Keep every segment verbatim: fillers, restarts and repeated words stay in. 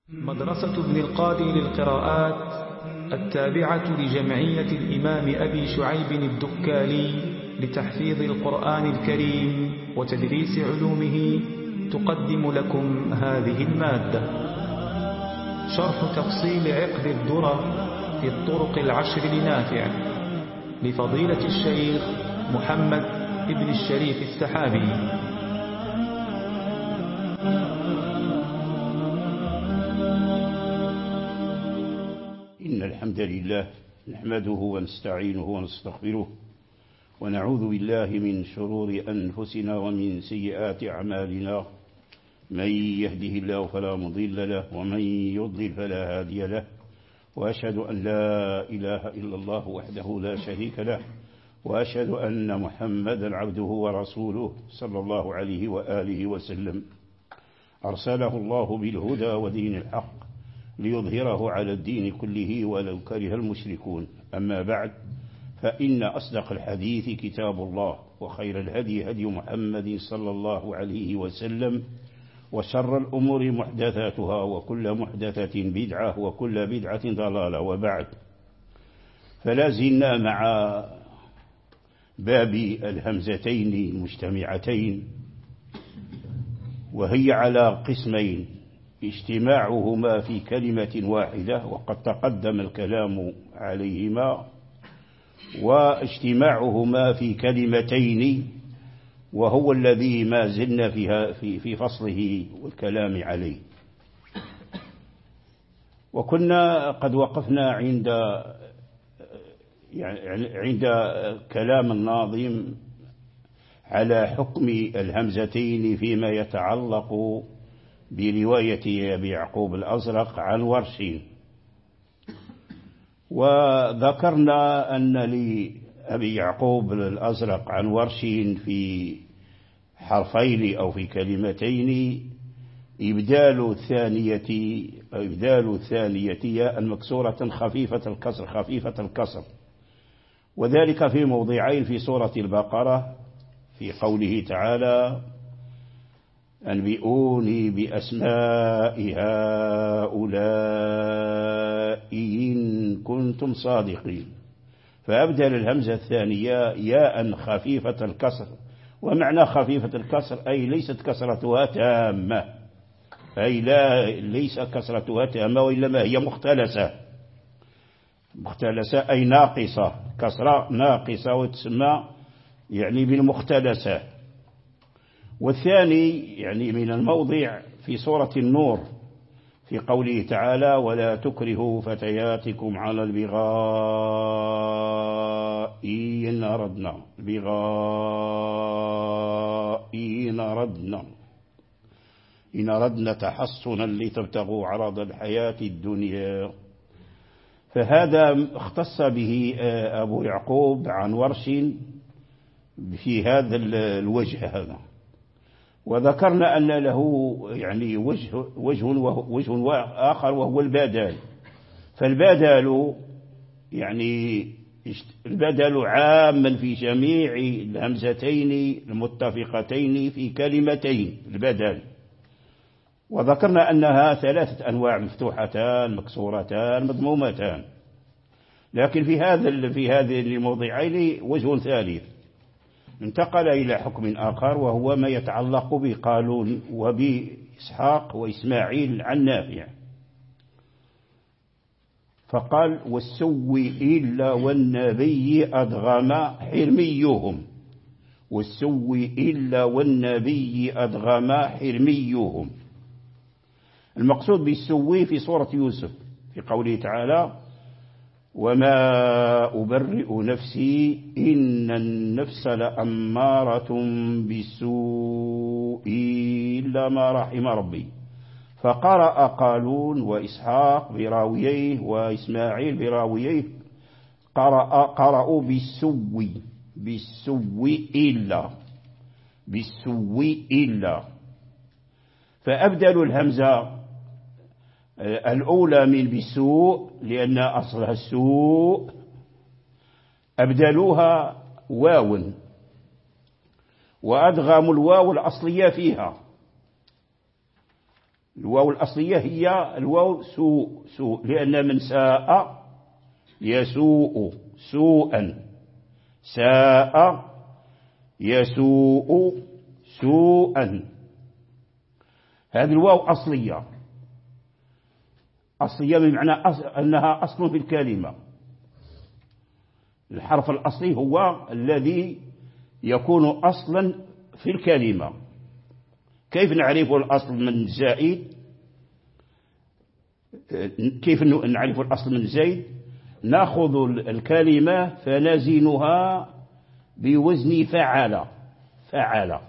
مدرسة ابن القادي للقراءات التابعة لجمعية الإمام أبي شعيب الدكالي لتحفيظ القرآن الكريم وتدريس علومه تقدم لكم هذه المادة. شرح تفصيل عقد الدرر في الطرق العشر لنافع لفضيلة الشيخ محمد ابن الشريف السحابي. إن الحمد لله نحمده ونستعينه ونستغفره ونعوذ بالله من شرور أنفسنا ومن سيئات أعمالنا. من يهده الله فلا مضل له ومن يضلل فلا هادي له، وأشهد أن لا إله إلا الله وحده لا شريك له، وأشهد أن محمدا عبده ورسوله صلى الله عليه وآله وسلم. أرسله الله بالهدى ودين الحق ليظهره على الدين كله ولو كره المشركون. أما بعد، فإن أصدق الحديث كتاب الله، وخير الهدي هدي محمد صلى الله عليه وسلم، وشر الأمور محدثاتها، وكل محدثة بدعة، وكل بدعة ضلالة. وبعد، فلا زلنا مع باب الهمزتين المجتمعتين، وهي على قسمين: اجتماعهما في كلمة واحدة وقد تقدم الكلام عليهما، واجتماعهما في كلمتين وهو الذي ما زلنا فيها في في فصله والكلام عليه. وكنا قد وقفنا عند يعني عند كلام الناظم على حكم الهمزتين فيما يتعلق برواية أبي يعقوب الأزرق عن ورش. وذكرنا أن لأبي يعقوب الأزرق عن ورش في حرفين أو في كلمتين إبدال الثانية أو إبدال الثانية ياء مكسورة خفيفة الكسر خفيفة الكسر وذلك في موضعين في سورة البقرة، في قوله تعالى: أنبئوني بأسماء هؤلاء إن كنتم صادقين، فأبدل الهمزة الثانية ياء خفيفة الكسر. ومعنى خفيفة الكسر أي ليست كسرتها تامة، أي لا ليس كسرتها تامة، وإنما هي مختلسة مختلسة أي ناقصة، كسرة ناقصة وتسمى يعني بالمختلسة. والثاني يعني من الموضع في سورة النور في قوله تعالى: ولا تكرهوا فتياتكم على البغاء إن أردنا البغاء إن أردنا إن أردنا تحصنا لتبتغوا عرض الحياة الدنيا. فهذا اختص به أبو يعقوب عن ورش في هذا الوجه هذا. وذكرنا أن له يعني وجه وجه وجه آخر وهو البدل. فالبدل يعني البدل عاما في جميع الهمزتين المتفقتين في كلمتين البدل. وذكرنا أنها ثلاثة أنواع: مفتوحتان، مكسورتان، مضمومتان. لكن في هذا في هذه الموضعين وجه ثالث انتقل إلى حكم آخر، وهو ما يتعلق بقالون وبإسحاق وإسماعيل عن نافع. فقال: والسوي إلا والنبي أدغم حرميهم، والسوي إلا والنبي أدغم حرميهم. المقصود بالسوي في سورة يوسف في قوله تعالى: وما أبرئ نفسي إن النفس لأمارة بالسوء إلا ما رحم ربي. فقرأ قالون وإسحاق براويه وإسماعيل براويه قرأ قرأوا بالسوي بالسوي إلا بالسوي إلا فأبدلوا الهمزة الأولى من بالسوء لأن أصلها السوء، أبدلوها واو، وأدغموا الواو الأصلية فيها، الواو الأصلية هي الواو سوء سوء، لأن من ساء يسوء سوءا، ساء يسوء سوءا، هذه الواو أصلية. أصلية بمعنى أنها أصل في الكلمة. الحرف الأصلي هو الذي يكون أصلا في الكلمة. كيف نعرف الأصل من الزائد؟ كيف نعرف الأصل من الزائد؟ نأخذ الكلمة فنزنها بوزن فعل فعل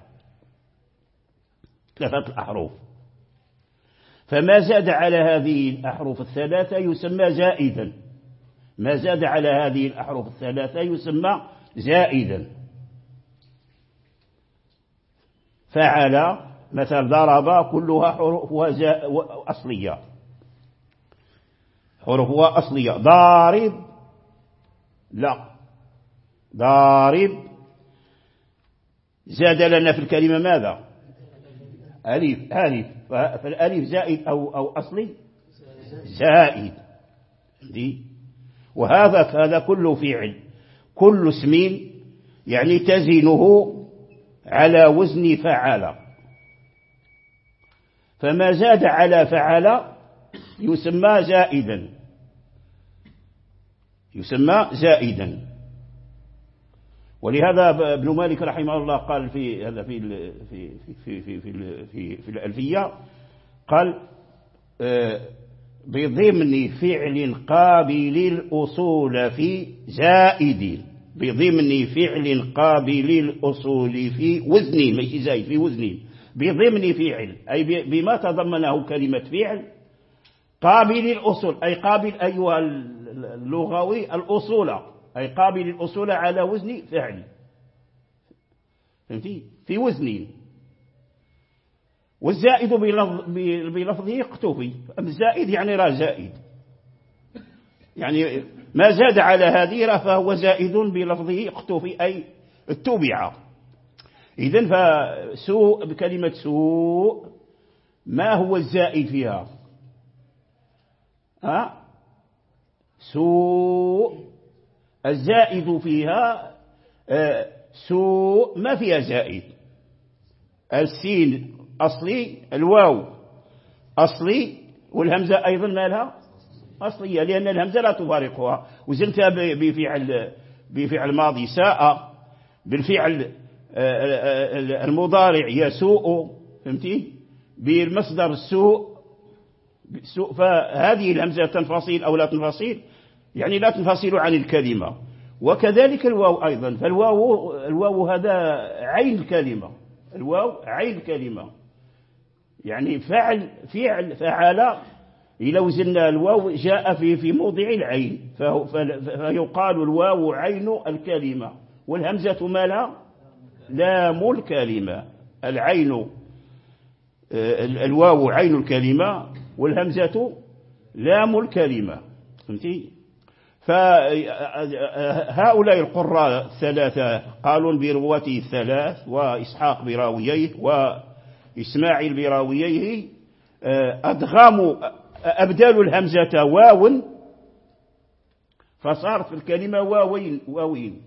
ثلاثة الأحرف، فما زاد على هذه الأحرف الثلاثة يسمى زائدا، ما زاد على هذه الأحرف الثلاثة يسمى زائدا. فعل مثل ضرب كلها حروفها أصلية، حروفها أصلية. ضارب لا، ضارب زاد لنا في الكلمة ماذا؟ ألف ألف، فالألف زائد أو أو أصلي زائد دي. وهذا هذا كله فعل، كل اسم يعني تزنه على وزن فعل، فما زاد على فعل يسمى زائدا، يسمى زائدا. ولهذا ابن مالك رحمه الله قال في هذا في في في في في في, في الألفية، قال بضمن فعل قابل الأصول في زائد، بضمن فعل قابل الأصول في وزن، ماشي زائد، في وزن، بضمن فعل أي بما تضمنه كلمة فعل قابل الأصول، أي قابل أيها اللغوي الأصول، أي قابل الأصول على وزن فعل، فهمتي؟ في وزن. والزائد بلفظه اقتفي، الزائد يعني راه زائد، يعني ما زاد على هذه فهو زائد بلفظه اقتفي، أي اتبع. إذن فسوء بكلمة سوء ما هو الزائد فيها؟ ها؟ سوء الزائد فيها سوء ما فيها زائد. السين أصلي، الواو أصلي، والهمزة أيضا ما لها أصلية، لأن الهمزة لا تفارقها. وزنتها بفعل بفعل ماضي ساء، بالفعل المضارع يسوء، فهمتي؟ بالمصدر السوء سوء. فهذه الهمزة تنفصل أو لا تنفصل، يعني لا تنفصل عن الكلمة. وكذلك الواو أيضا، فالواو الواو هذا عين الكلمة، الواو عين الكلمة، يعني فعل فعل فعل، إذا وزننا الواو جاء في في موضع العين، فيقال الواو عين الكلمة، والهمزة مالها لام الكلمة. العين الواو عين الكلمة، والهمزة لام الكلمة، فهمتي؟ فهؤلاء القراء الثلاثة قالوا برواته الثلاث، وإسحاق براويه وإسماعيل براويه، أدغموا أبدلوا الهمزة واو فصار في الكلمة واوين واوين،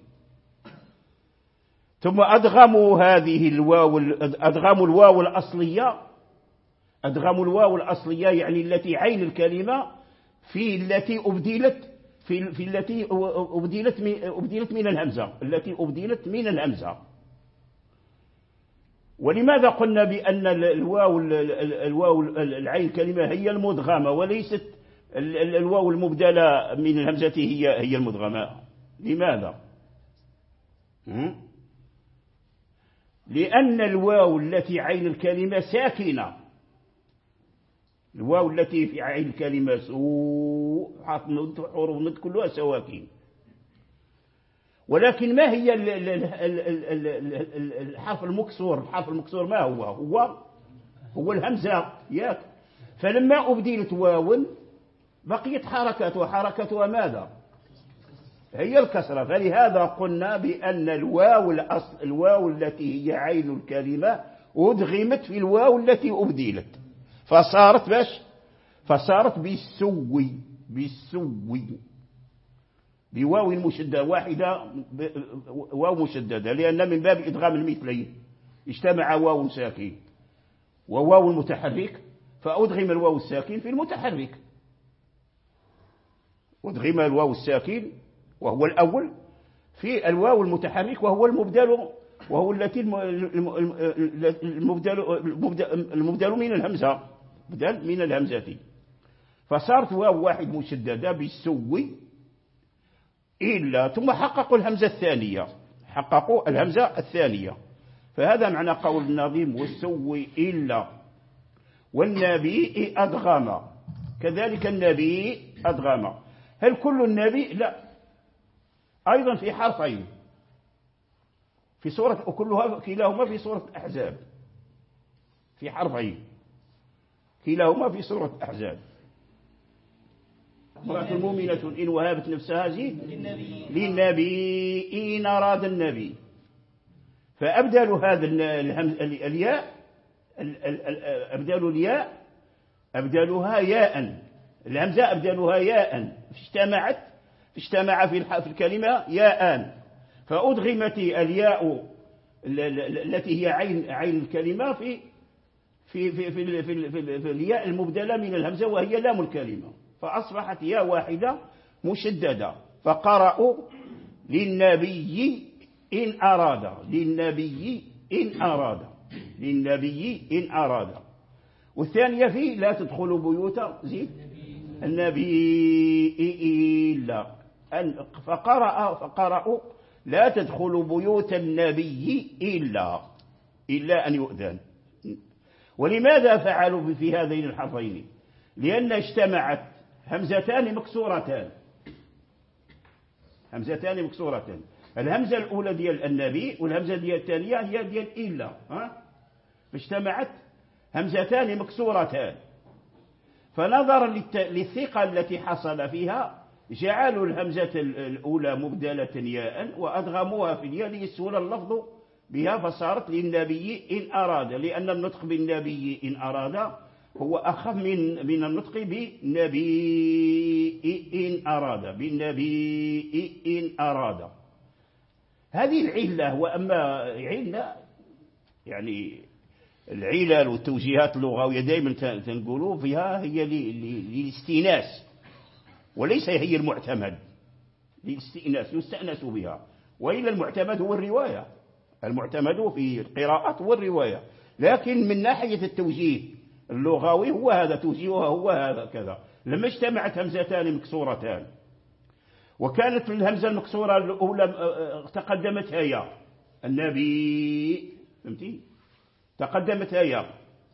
ثم أدغموا هذه الواو، أدغموا الواو الأصلية، أدغموا الواو الأصلية يعني التي عين الكلمة في التي أبدلت في, في التي أبدلت أبدلت من الهمزة، التي أبدلت من الهمزة. ولماذا قلنا بأن الواو الواو العين الكلمة هي المدغمة وليست الواو المبدلة من الهمزة هي هي المدغمة؟ لماذا؟ لأن الواو التي عين الكلمة ساكنة، الواو التي في عين الكلمة سوء حروف النطق كلها سواكين. ولكن ما هي الحرف المكسور؟ الحرف المكسور ما هو؟ هو هو الهمزة، ياك؟ فلما أبدلت واو بقيت حركتها، حركتها ماذا؟ هي الكسرة. فلهذا قلنا بأن الواو الأصل، الواو التي هي عين الكلمة أدغمت في الواو التي أبدلت، فصارت باش فصارت بالسوي بالسوي بواو مشددة واحدة، واو مشددة، لأن من باب إدغام المثلين اجتمع واو ساكن وواو متحرك فأدغم الواو الساكن في المتحرك، أدغم الواو الساكن وهو الأول في الواو المتحرك وهو المبدل، وهو التي المبدل, المبدل من الهمزة، بدل من الهمزة، فصارت واو واحد مشددة بالسوي إلا، ثم حققوا الهمزة الثانية، حققوا الهمزة الثانية. فهذا معنى قول النظيم والسوي إلا والنبي أدغم، كذلك النبي أدغم. هل كل النبي؟ لا، أيضا في حرفين في سورة، وكلها كلاهما في سورة الأحزاب، في حرفين كلاهما في سورة الأحزاب. امرأة مؤمنة إن وهبت نفسها زيد للنبي إن أراد النبي، فأبدلوا هذا الياء، أبدلوا الياء أبدلوها ياء، الهمزة أبدلوها ياء، اجتمعت اجتمع في الكلمة ياءان، فأدغمت الياء التي هي عين عين الكلمة في في في في, في, في, في الياء المبدلة من الهمزة وهي لام الكلمة، فأصبحت ياء واحدة مشددة. فقرأوا للنبي إن أراد، للنبي إن أراد، للنبي إن أراد. والثانية في لا تدخلوا بيوت زيد النبي إلا، فقرأ فقرأوا لا تدخلوا بيوت النبي إلا إلا أن يؤذن. ولماذا فعلوا في هذين الحرفين؟ لأن اجتمعت همزتان مكسورتان، همزتان مكسورتان، الهمزة الأولى ديال النبي والهمزة ديال الثانية هي ديال إلا، ها؟ فاجتمعت همزتان مكسورتان، فنظرا للثقة التي حصل فيها جعلوا الهمزة الأولى مبدلة ياء وأدغموها في الياء ليسهل اللفظ بها، فصارت للنبي إن أراد، لأن النطق بالنبي إن أراد هو أخف من من النطق بالنبي إن أراد، بالنبي إن أراد. هذه العلة. وأما علة يعني العلل والتوجيهات اللغوية دائما تنقولوا فيها هي للاستئناس وليس هي المعتمد، للاستئناس يستأنس بها، وإلا المعتمد هو الرواية، المعتمد في القراءات هو الرواية، لكن من ناحية التوجيه اللغوي هو هذا، توجيهها هو هذا كذا. لما اجتمعت همزتان مكسورتان وكانت الهمزة المكسورة الأولى تقدمت هي النبي، فهمتي؟ تقدمت هي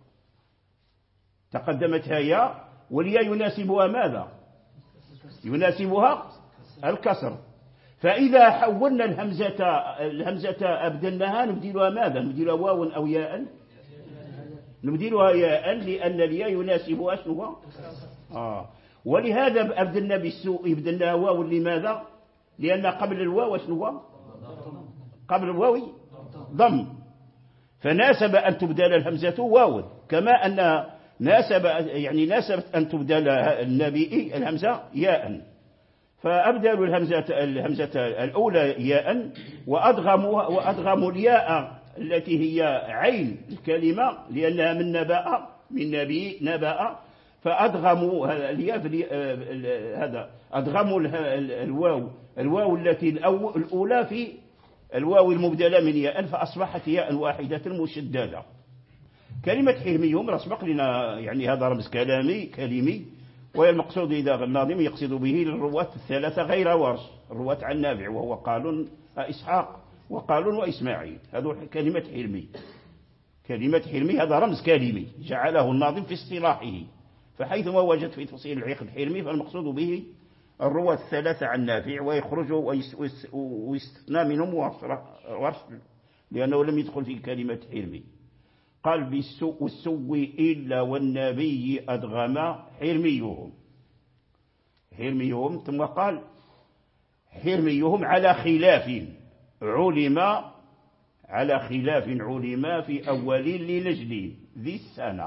تقدمت هي والياء يناسبها ماذا؟ يناسبها الكسر. فإذا حولنا الهمزة الهمزة أبدلناها نبدلها ماذا؟ نبدلها واو أو ياء؟ نبدلها ياء، لأن الياء يناسبها شنو؟ آه. ولهذا أبدلنا بالسوء بدلناها واو، لماذا؟ لأن قبل الواو شنو؟ قبل الواو ضم، فناسب أن تبدل الهمزة واو، كما أن ناسب يعني ناسبت أن تبدل النبي الهمزة ياء، فأبدلوا الهمزة الهمزة الأولى ياء وأدغموا وأدغموا الياء التي هي عين الكلمة لأنها من نبأ، من نبي نبأ، فأدغموا الياء هذا أدغموا الواو الواو التي الأولى في الواو المبدلة من ياء، فأصبحت ياء واحدة مشددة. كلمة حلميهم رسبق لنا، يعني هذا رمز كلامي كلمي، والمقصود إذا الناظم يقصد به الرواة الثلاثة غير ورش، الرواة عن نافع وهو قالون إسحاق وقالون وإسماعيل، هذا كلمة حلمي. كلمة حلمي هذا رمز كلمي جعله الناظم في اصطلاحه، فحيثما وجد في تفصيل العقد حلمي فالمقصود به الرواة الثلاثة عن نافع، ويخرج ويستثنى منهم ورش لأنه لم يدخل في كلمة حلمي. قال بالسوء السوء إلا والنبي أدغم حرميهم، حرميهم، ثم قال حرميهم على خلاف علم، على خلاف علم في أول لنجل ذي السنة،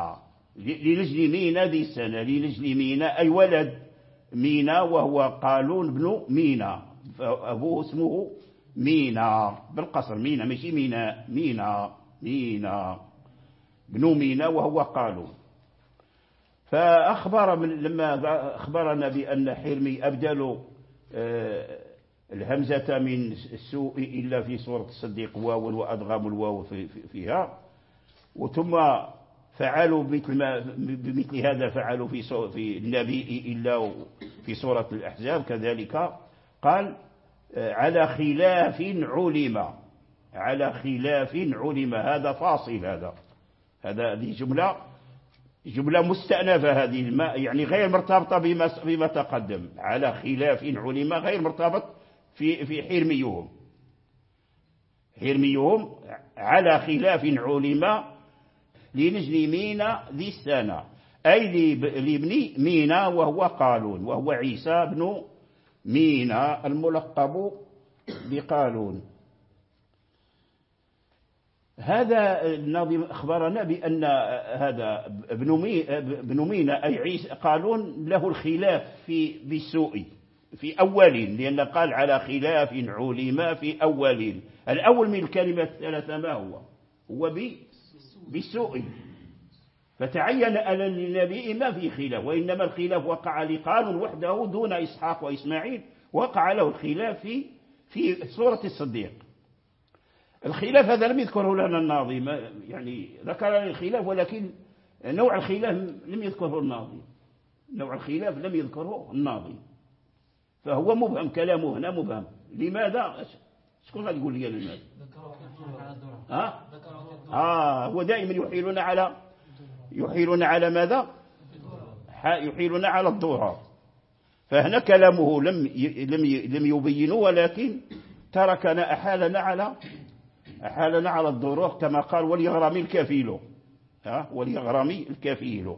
لنجل مينا ذي السنة، لنجل مينا أي ولد مينا، وهو قالون بن مينا، فأبوه اسمه مينا بالقصر، مينا ماشي مينا، مينا مينا بن مينا وهو قالون. فأخبر من لما أخبرنا بأن حرمي أبدلوا الهمزة من السوء إلا في سورة الصديق واو وأدغام الواو فيها، وثم فعلوا مثل ما بمثل هذا فعلوا في في النبي إلا في سورة الأحزاب كذلك. قال على خلاف علم، على خلاف علم، هذا فاصل، هذا هذا هذه جملة جملة مستأنفة، هذه الماء يعني غير مرتبطة بما بما تقدم. على خلاف علم غير مرتبط في في حرميهم، حرميهم على خلاف علم لنجل مينا ذي السنة، أي لابن مينا وهو قالون، وهو عيسى بن مينا الملقب بقالون. هذا الناظم أخبرنا بأن هذا ابن مينا أي عيسى قالون له الخلاف في بالسوء في أولين، لأن قال على خلاف علم في أولين. الأول من الكلمة الثلاثة ما هو؟ هو بالسوء، فتعين أن للنبي ما في خلاف، وإنما الخلاف وقع لقالون وحده دون إسحاق وإسماعيل، وقع له الخلاف في في سورة الصديق. الخلاف هذا لم يذكره لنا الناظم، يعني ذكر الخلاف ولكن نوع الخلاف لم يذكره الناظم، نوع الخلاف لم يذكره الناظم، فهو مبهم، كلامه هنا مبهم. لماذا؟ شكون غادي يقول لي لماذا؟ ها؟ آه هو دائما يحيلون على يحيلون على ماذا؟ يحيلون على الضرر. فهنا كلامه لم لم لم يبينه، ولكن تركنا أحالنا على أحالنا على الضرر، كما قال وليغرمي الكفيل، ها وليغرمي الكفيل.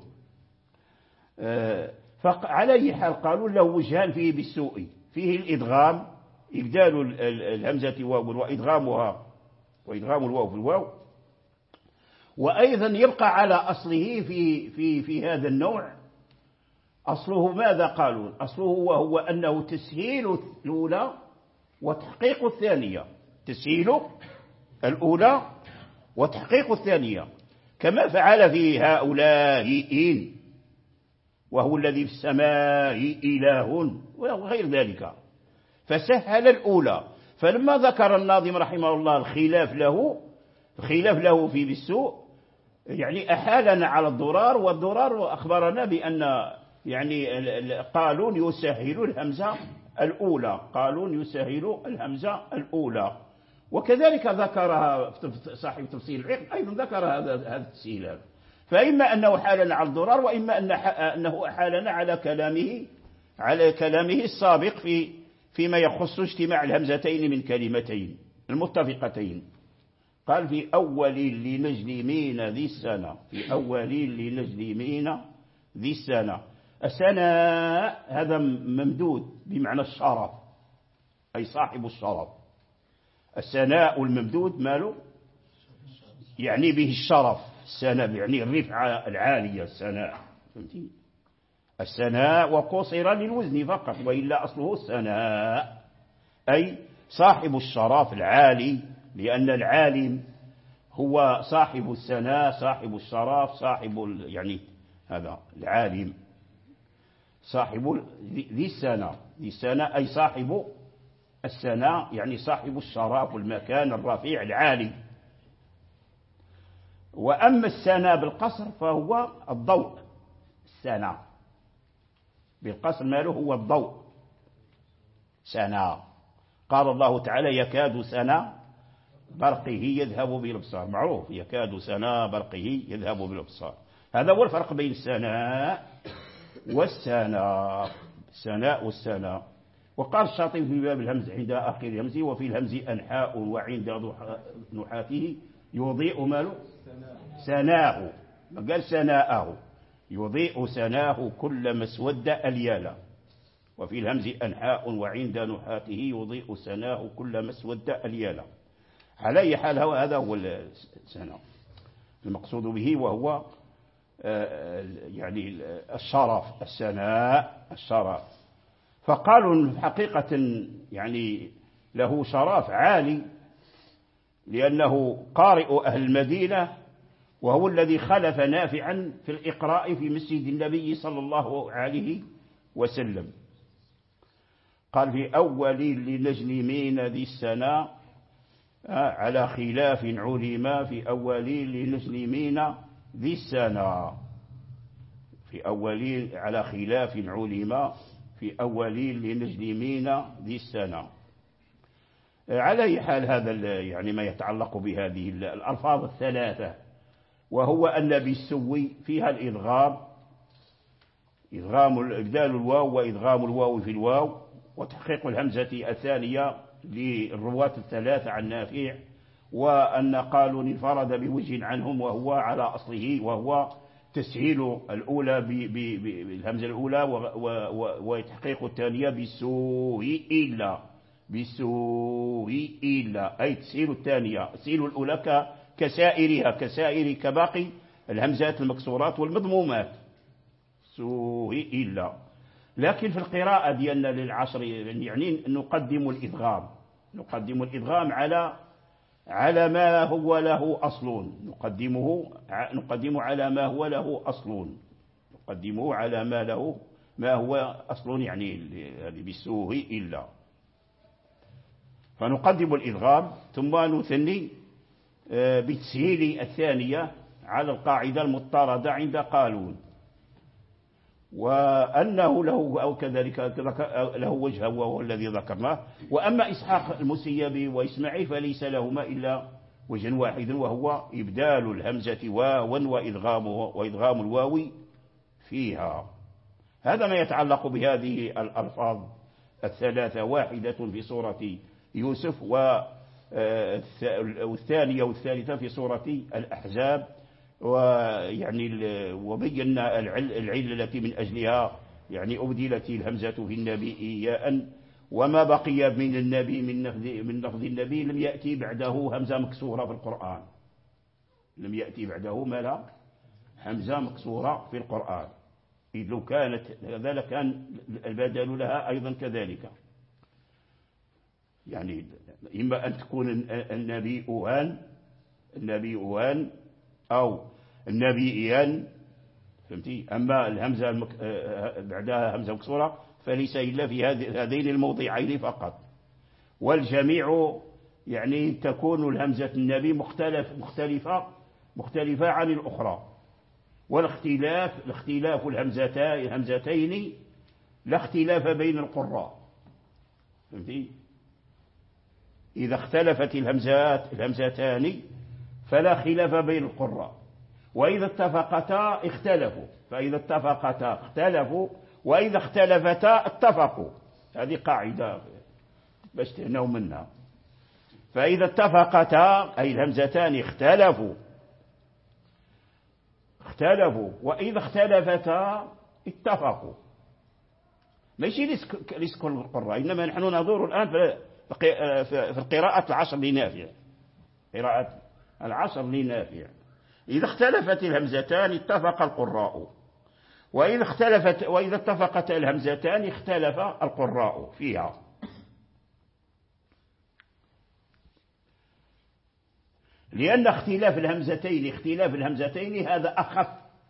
آه فعلى أي حال قالوا له وجهان فيه بالسوء، فيه الإدغام، إبدال الهمزة واو وإدغامها وإدغام الواو في الواو، وأيضا يبقى على أصله في في في هذا النوع. أصله ماذا قالوا؟ أصله وهو أنه تسهيل الأولى وتحقيق الثانية، تسهيل الأولى وتحقيق الثانية، كما فعل في هؤلاء إن، وهو الذي في السماء إله وغير ذلك، فسهل الأولى. فلما ذكر الناظم رحمه الله الخلاف له الخلاف له في بالسوء، يعني أحالنا على الضرار، والضرار أخبرنا بأن يعني قالون يسهل الهمزة الأولى، قالون يسهل الهمزة الأولى. وكذلك ذكرها صاحب تفسير العقد، أيضا ذكر هذا هذا التسهيل، فإما أنه حالنا على الضرار، وإما أنه حالنا على كلامه على كلامه السابق في فيما يخص اجتماع الهمزتين من كلمتين المتفقتين. قال في أول لنجل مين ذي السنة، في أول لنجل مين ذي السنة. السنة هذا ممدود بمعنى الشرف، أي صاحب الشرف. السناء الممدود ماله؟ يعني به الشرف، السناء يعني الرفعة العالية، السناء، فهمتي؟ السناء وقصر للوزن فقط، وإلا أصله السناء أي صاحب الشرف العالي، لأن العالم هو صاحب السناء، صاحب الشرف، صاحب يعني هذا العالم، صاحب ذي السنة، ذي السنة أي صاحب السناء، يعني صاحب الشرف والمكان الرفيع العالي. وأما السناء بالقصر فهو الضوء، السناء بالقصر ماله هو الضوء، سناء. قال الله تعالى يكاد سنا برقه يذهب بالابصار، معروف يكاد سنا برقه يذهب بالابصار. هذا هو الفرق بين السناء والسناء، السناء والسناء. وقال الشاطبي في باب الهمز عند آخر الهمز وفي الهمز أنحاء وعند نحاته يضيء ماله سناه، ما قال سناءه، يضيء سناه كل مسود اليالا. وفي الهمز أنحاء وعند نحاته يضيء سناه كل مسود اليالا. على أي حال هذا هو السناء المقصود به، وهو يعني الشرف، السناء، الشرف. فقالوا حقيقة يعني له شرف عالي، لأنه قارئ أهل المدينة، وهو الذي خلف نافعا في الإقراء في مسجد النبي صلى الله عليه وسلم. قال في أول لنجنمين ذي السنة على خلاف علما، في أول لنجنمين ذي السنة، في أول على خلاف علما، في أول لنجنمين ذي السنة. على أي حال هذا يعني ما يتعلق بهذه الألفاظ الثلاثة، وهو أن بالسوي فيها الإدغام، إدغام إبدال الواو وإدغام الواو في الواو، وتحقيق الهمزة الثانية للرواة الثلاثة عن نافع، وأن قالوا انفرد بوجه عنهم وهو على أصله، وهو تسهيل الأولى بالهمزة الأولى وتحقيق الثانية بالسوء إلا، بالسوء إلا أي تسهيل الثانية، تسهيل الأولى كسائرها، كسائر كباقي الهمزات المكسورات والمضمومات، سوء إلا. لكن في القراءة ديالنا للعصر يعني نقدم الإدغام، نقدم الإدغام على على ما هو له أصل، نقدمه نقدمه على ما هو له أصل، نقدمه على ما له ما هو أصل، يعني بالسوء إلا. فنقدم الإدغام ثم نثني بتسهيل الثانية على القاعدة المضطردة عند قالون، وأنه له أو كذلك له وجه وهو الذي ذكرناه. وأما إسحاق المسيبي وإسماعيل فليس لهما إلا وجه واحد، وهو إبدال الهمزة واوا وإدغام وإدغام الواو فيها. هذا ما يتعلق بهذه الألفاظ الثلاثة، واحدة في سورة يوسف والثانية والثالثة في سورة الأحزاب. ويعني وبينا العلة التي من أجلها يعني أبدلت الهمزة في النبي ياء، وما بقي من النبي من لفظ من لفظ النبي لم يأتي بعده همزة مكسورة في القرآن، لم يأتي بعده ما لا همزة مكسورة في القرآن، إذ لو كانت هذا لكان البدل لها أيضا كذلك. يعني إما أن تكون النبي أوان النبي أوان أو النبيان، فهمتي؟ أما الهمزة المك... بعدها همزة مكسورة فليس إلا في هذين الموضعين فقط. والجميع يعني تكون الهمزة النبي مختلف مختلفة مختلفة عن الأخرى، والاختلاف الاختلاف الهمزتين الهمزتين لا اختلاف بين القراء، فهمتي؟ إذا اختلفت الهمزات الهمزتان فلا خلاف بين القراء، وإذا اتفقتا اختلفوا، فإذا اتفقتا اختلفوا، وإذا اختلفتا اتفقوا. هذه قاعدة باش تهنوا منها. فإذا اتفقتا أي الهمزتان اختلفوا اختلفوا وإذا اختلفتا اتفقوا. ماشي ليس كل القراء، إنما نحن ندور الآن في القراءة العشر لنافع، قراءة العصر لنافع. إذا اختلفت الهمزتان اتفق القراء، وإذا اختلفت وإذا اتفقت الهمزتان اختلف القراء فيها. لأن اختلاف الهمزتين اختلاف الهمزتين هذا أخف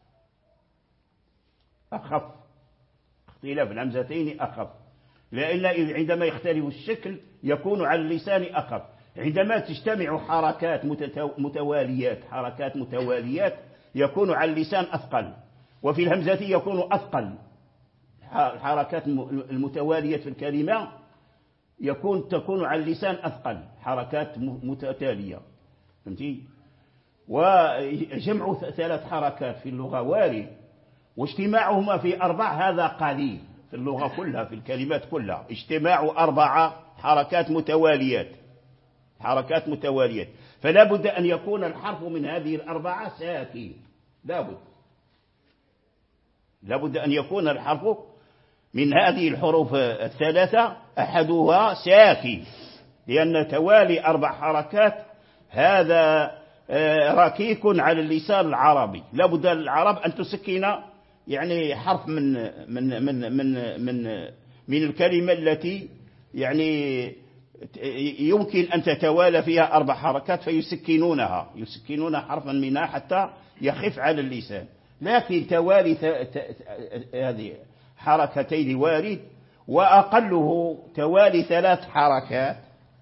أخف اختلاف الهمزتين أخف، لأن عندما يختلف الشكل يكون على اللسان أخف. عندما تجتمع حركات متواليات حركات متواليات يكون على اللسان أثقل، وفي الهمزة يكون أثقل. الحركات المتوالية في الكلمة يكون تكون على اللسان أثقل، حركات متتالية، فهمتي؟ وجمع ثلاث حركات في اللغة وارد، واجتماعهما في أربع هذا قليل في اللغة كلها، في الكلمات كلها اجتماع أربع حركات متواليات حركات متواليات فلا بد أن يكون الحرف من هذه الأربعة ساكن، لا بد لا بد أن يكون الحرف من هذه الحروف الثلاثة أحدها ساكن، لأن توالي أربع حركات هذا ركيك على اللسان العربي. لابد للعرب أن تسكن يعني حرف من من من من من من الكلمة التي يعني يمكن أن تتوالى فيها أربع حركات فيسكنونها يسكنون حرفا منها حتى يخف على اللسان. لكن توالي هذه حركتين وارد، وأقله توالي ثلاث حركات،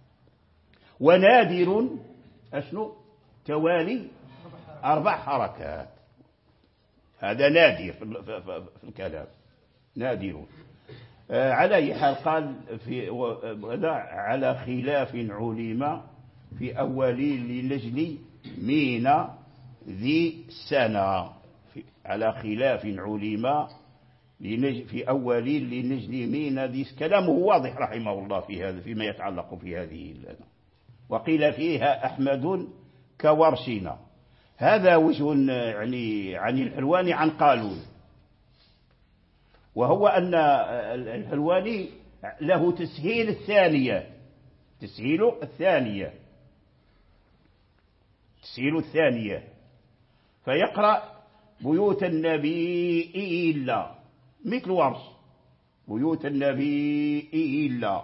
ونادر أشنو توالي أربع حركات. هذا نادر في الكلام، نادر. على أي حال قال في على خلاف علم في أولي لنجل مين ذي سنة، على خلاف علم في أولي لنجل مين ذي. كلامه واضح رحمه الله في هذا فيما يتعلق في هذه. وقيل فيها أحمد كورشنا. هذا وجه يعني عن الحلواني عن قالون، وهو أن الحلواني له تسهيل الثانية تسهيل الثانية تسهيل الثانية فيقرأ بيوت النبي إلا مثل ورش بيوت النبي إلا،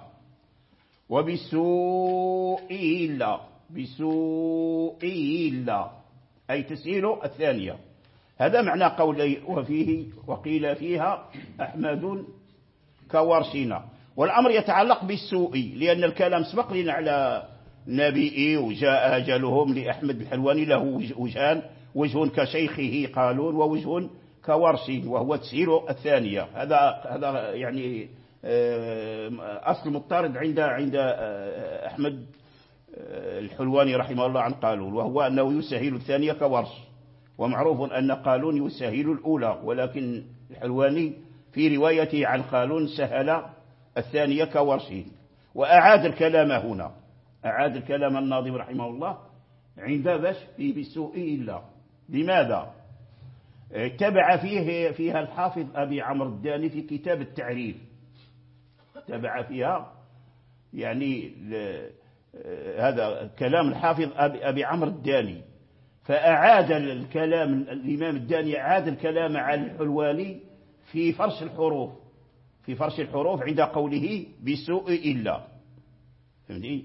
وبسوء إلا بسوء إلا، أي تسهيل الثانية. هذا معنى قولي وفيه وقيل فيها أحمد كورشنا. والأمر يتعلق بالسوء، لأن الكلام سبق لنا على نبي وجاء أجلهم لأحمد الحلواني له وجهان، وجه كشيخه قالون ووجه كورش، وهو تسهيل الثانية. هذا هذا يعني أصل مضطرد عند عند أحمد الحلواني رحمه الله عن قالون، وهو أنه يسهل الثانية كورش. ومعروف أن قالون يسهل الأولى، ولكن الحلواني في روايته عن قالون سهل الثانية كورش. وأعاد الكلام هنا، أعاد الكلام الناظم رحمه الله عند بش في بالسوء إلا. لماذا؟ تبع فيه فيها الحافظ أبي عمرو الداني في كتاب التعريف، تبع فيها يعني هذا كلام الحافظ أبي عمرو الداني، فأعاد الكلام الإمام الداني أعاد الكلام عن الحلواني في فرش الحروف في فرش الحروف عند قوله بسوء إلا. فهمتي؟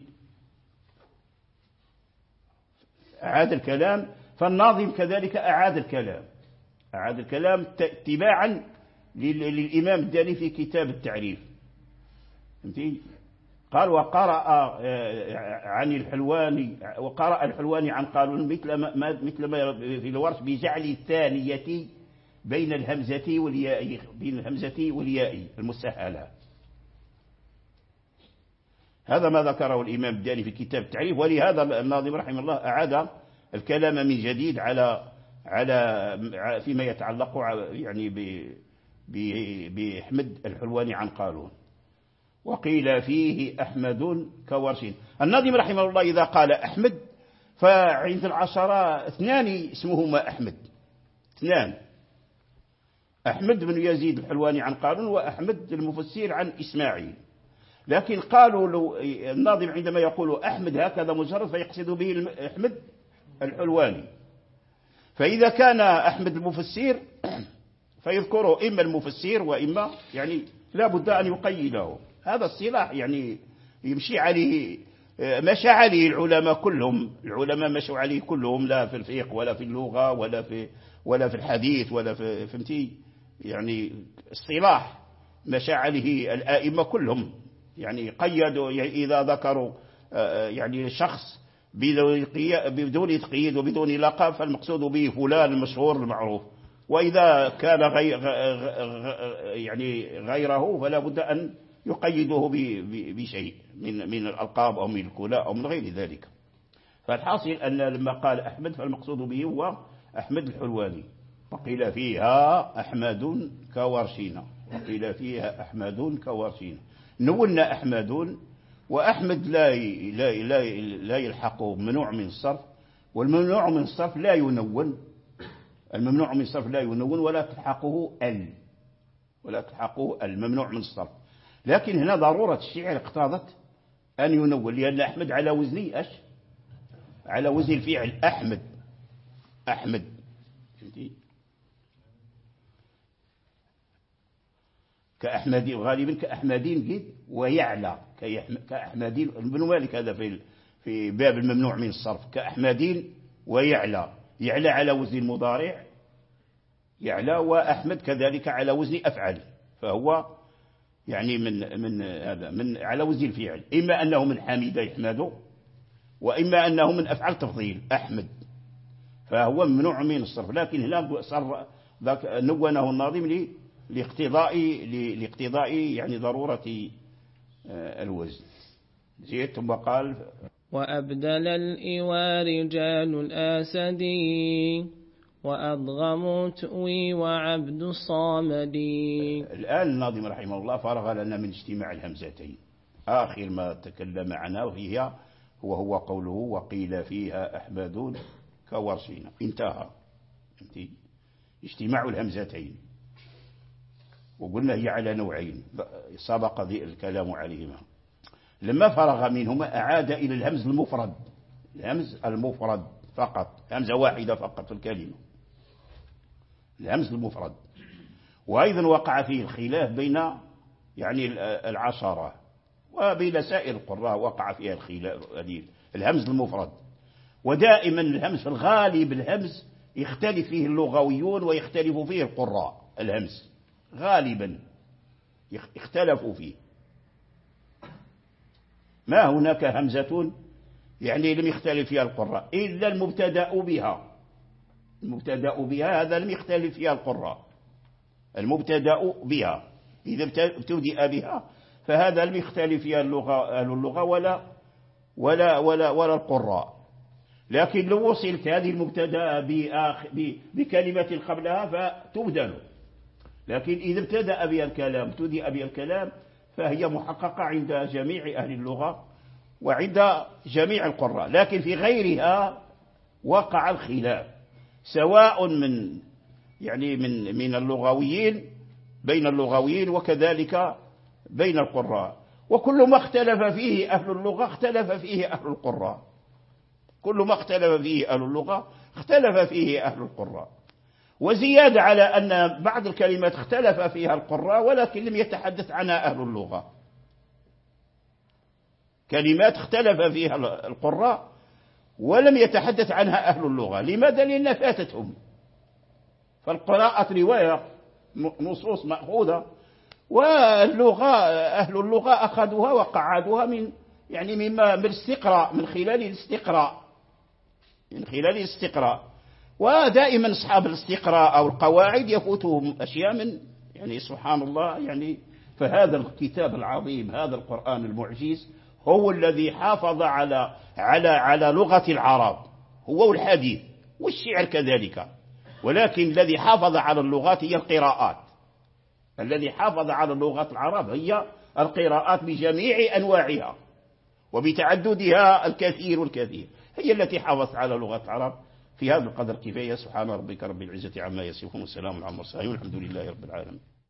أعاد الكلام، فالناظم كذلك أعاد الكلام أعاد الكلام اتباعا للإمام الداني في كتاب التعريف. فهمتي؟ قال وقرأ عن الحلواني وقرأ الحلواني عن قالون مثل ما مثل ما في الورش بجعل الثانية بين الهمزة والياء بين الهمزة والياء المسهلة. هذا ما ذكره الإمام الداني في كتاب التعريف، ولهذا الناظم رحمه الله أعاد الكلام من جديد على على فيما يتعلق يعني بأحمد الحلواني عن قالون. وقيل فيه أحمد كورش. الناظم رحمه الله إذا قال أحمد فعند العشرة اثنان اسمهما أحمد، اثنان، أحمد بن يزيد الحلواني عن قالون، وأحمد المفسر عن إسماعيل. لكن قالوا له الناظم عندما يقول أحمد هكذا مجرد فيقصد به أحمد الحلواني. فإذا كان أحمد المفسر فيذكره إما المفسر وإما يعني لا بد أن يقيده. هذا الصلاح يعني يمشي عليه مشى عليه العلماء كلهم، العلماء مشوا عليه كلهم، لا في الفقه ولا في اللغة ولا في ولا في الحديث ولا في فهمتي يعني الصلاح مشى عليه الآئمة كلهم. يعني قيدوا إذا ذكروا يعني شخص بدون تقييد وبدون لقب فالمقصود به فلان المشهور المعروف، وإذا كان غير يعني غيره فلا بد أن يقيده بشيء من من الألقاب أو من الكلاء أو من غير ذلك. فالحاصل أن لما قال أحمد فالمقصود به هو أحمد الحلواني. وقيل فيها أحمد كورشينا وقيل فيها أحمد كورشينا. نولنا أحمد، وأحمد لا لا لا لا يلحقه ممنوع من الصرف، والممنوع من الصرف لا ينون، الممنوع من الصرف لا ينون ولا تلحقه ال ولا تلحقه الممنوع من الصرف. لكن هنا ضرورة الشعر اقتضت أن ينون، لأن أحمد على وزن أش على وزن الفعل أحمد أحمد. كأحمدين غالبا كأحمدين جد ويعلى كأحمدين. ابن مالك هذا في في باب الممنوع من الصرف. كأحمدين ويعلى، يعلى على وزن المضارع يعلى، وأحمد كذلك على وزن أفعل، فهو يعني من من هذا من على وزن الفعل، إما أنه من حمد يحمد، وإما أنه من أفعل تفضيل أحمد، فهو ممنوع من الصرف. لكن هنا صار نونه الناظم لاقتضاء لاقتضاء يعني ضرورة الوزن. زيد. ثم قال: وأبدل الإوى رجال الآسدي وأضغموا تؤوي وعبد الصامدي. الآن الناظم رحمه الله فرغ لنا من اجتماع الهمزتين. آخر ما تكلم عنه فيها وهو قوله: وقيل فيها أحمد كورشنا. انتهى اجتماع الهمزتين، وقلنا هي على نوعين سبق الكلام عليهما. لما فرغ منهما أعاد إلى الهمز المفرد، الهمز المفرد فقط، همزة واحدة فقط في الكلمة، الهمز المفرد. وأيضا وقع فيه الخلاف بين يعني العشرة وبين سائر القراء، وقع فيها الخلاف الهمز المفرد. ودائما الهمز في الغالب الهمز يختلف فيه اللغويون ويختلف فيه القراء، الهمز غالبا اختلفوا فيه. ما هناك همزة يعني لم يختلف فيها القراء إلا المبتدأ بها، المبتدأ بها هذا لم يختلف فيها القراء، المبتدأ بها إذا ابتدأ بها فهذا لم يختلف فيها اللغة أهل اللغة ولا ولا ولا ولا القراء. لكن لو وصلت هذه المبتدأ بكلمة قبلها فتبدل، لكن إذا ابتدأ بها الكلام ابتدأ بها الكلام فهي محققة عند جميع أهل اللغة وعند جميع القراء. لكن في غيرها وقع الخلاف، سواء من يعني من من اللغويين بين اللغويين وكذلك بين القراء. وكل ما اختلف فيه أهل اللغة اختلف فيه أهل القراء، كل ما اختلف فيه أهل اللغة اختلف فيه أهل القراء. وزيادة على أن بعض الكلمات اختلف فيها القراء ولكن لم يتحدث عنها أهل اللغة، كلمات اختلف فيها القراء ولم يتحدث عنها أهل اللغة. لماذا؟ لأنها فاتتهم. فالقراءة رواية نصوص مأخوذة، واللغة أهل اللغة أخذوها وقعدوها من يعني مما من الاستقراء، من خلال الاستقراء من خلال الاستقراء. ودائما أصحاب الاستقراء أو القواعد يفوتهم أشياء من يعني سبحان الله يعني. فهذا الكتاب العظيم، هذا القرآن المعجز، هو الذي حافظ على على على لغة العرب، هو والحديث والشعر كذلك. ولكن الذي حافظ على اللغات هي القراءات، الذي حافظ على لغة العرب هي القراءات بجميع أنواعها وبتعددها الكثير والكثير، هي التي حافظت على لغة العرب. في هذا القدر كفاية. سبحان ربك رب العزة عما يصفون، والسلام على المرسلين، والحمد لله رب العالمين.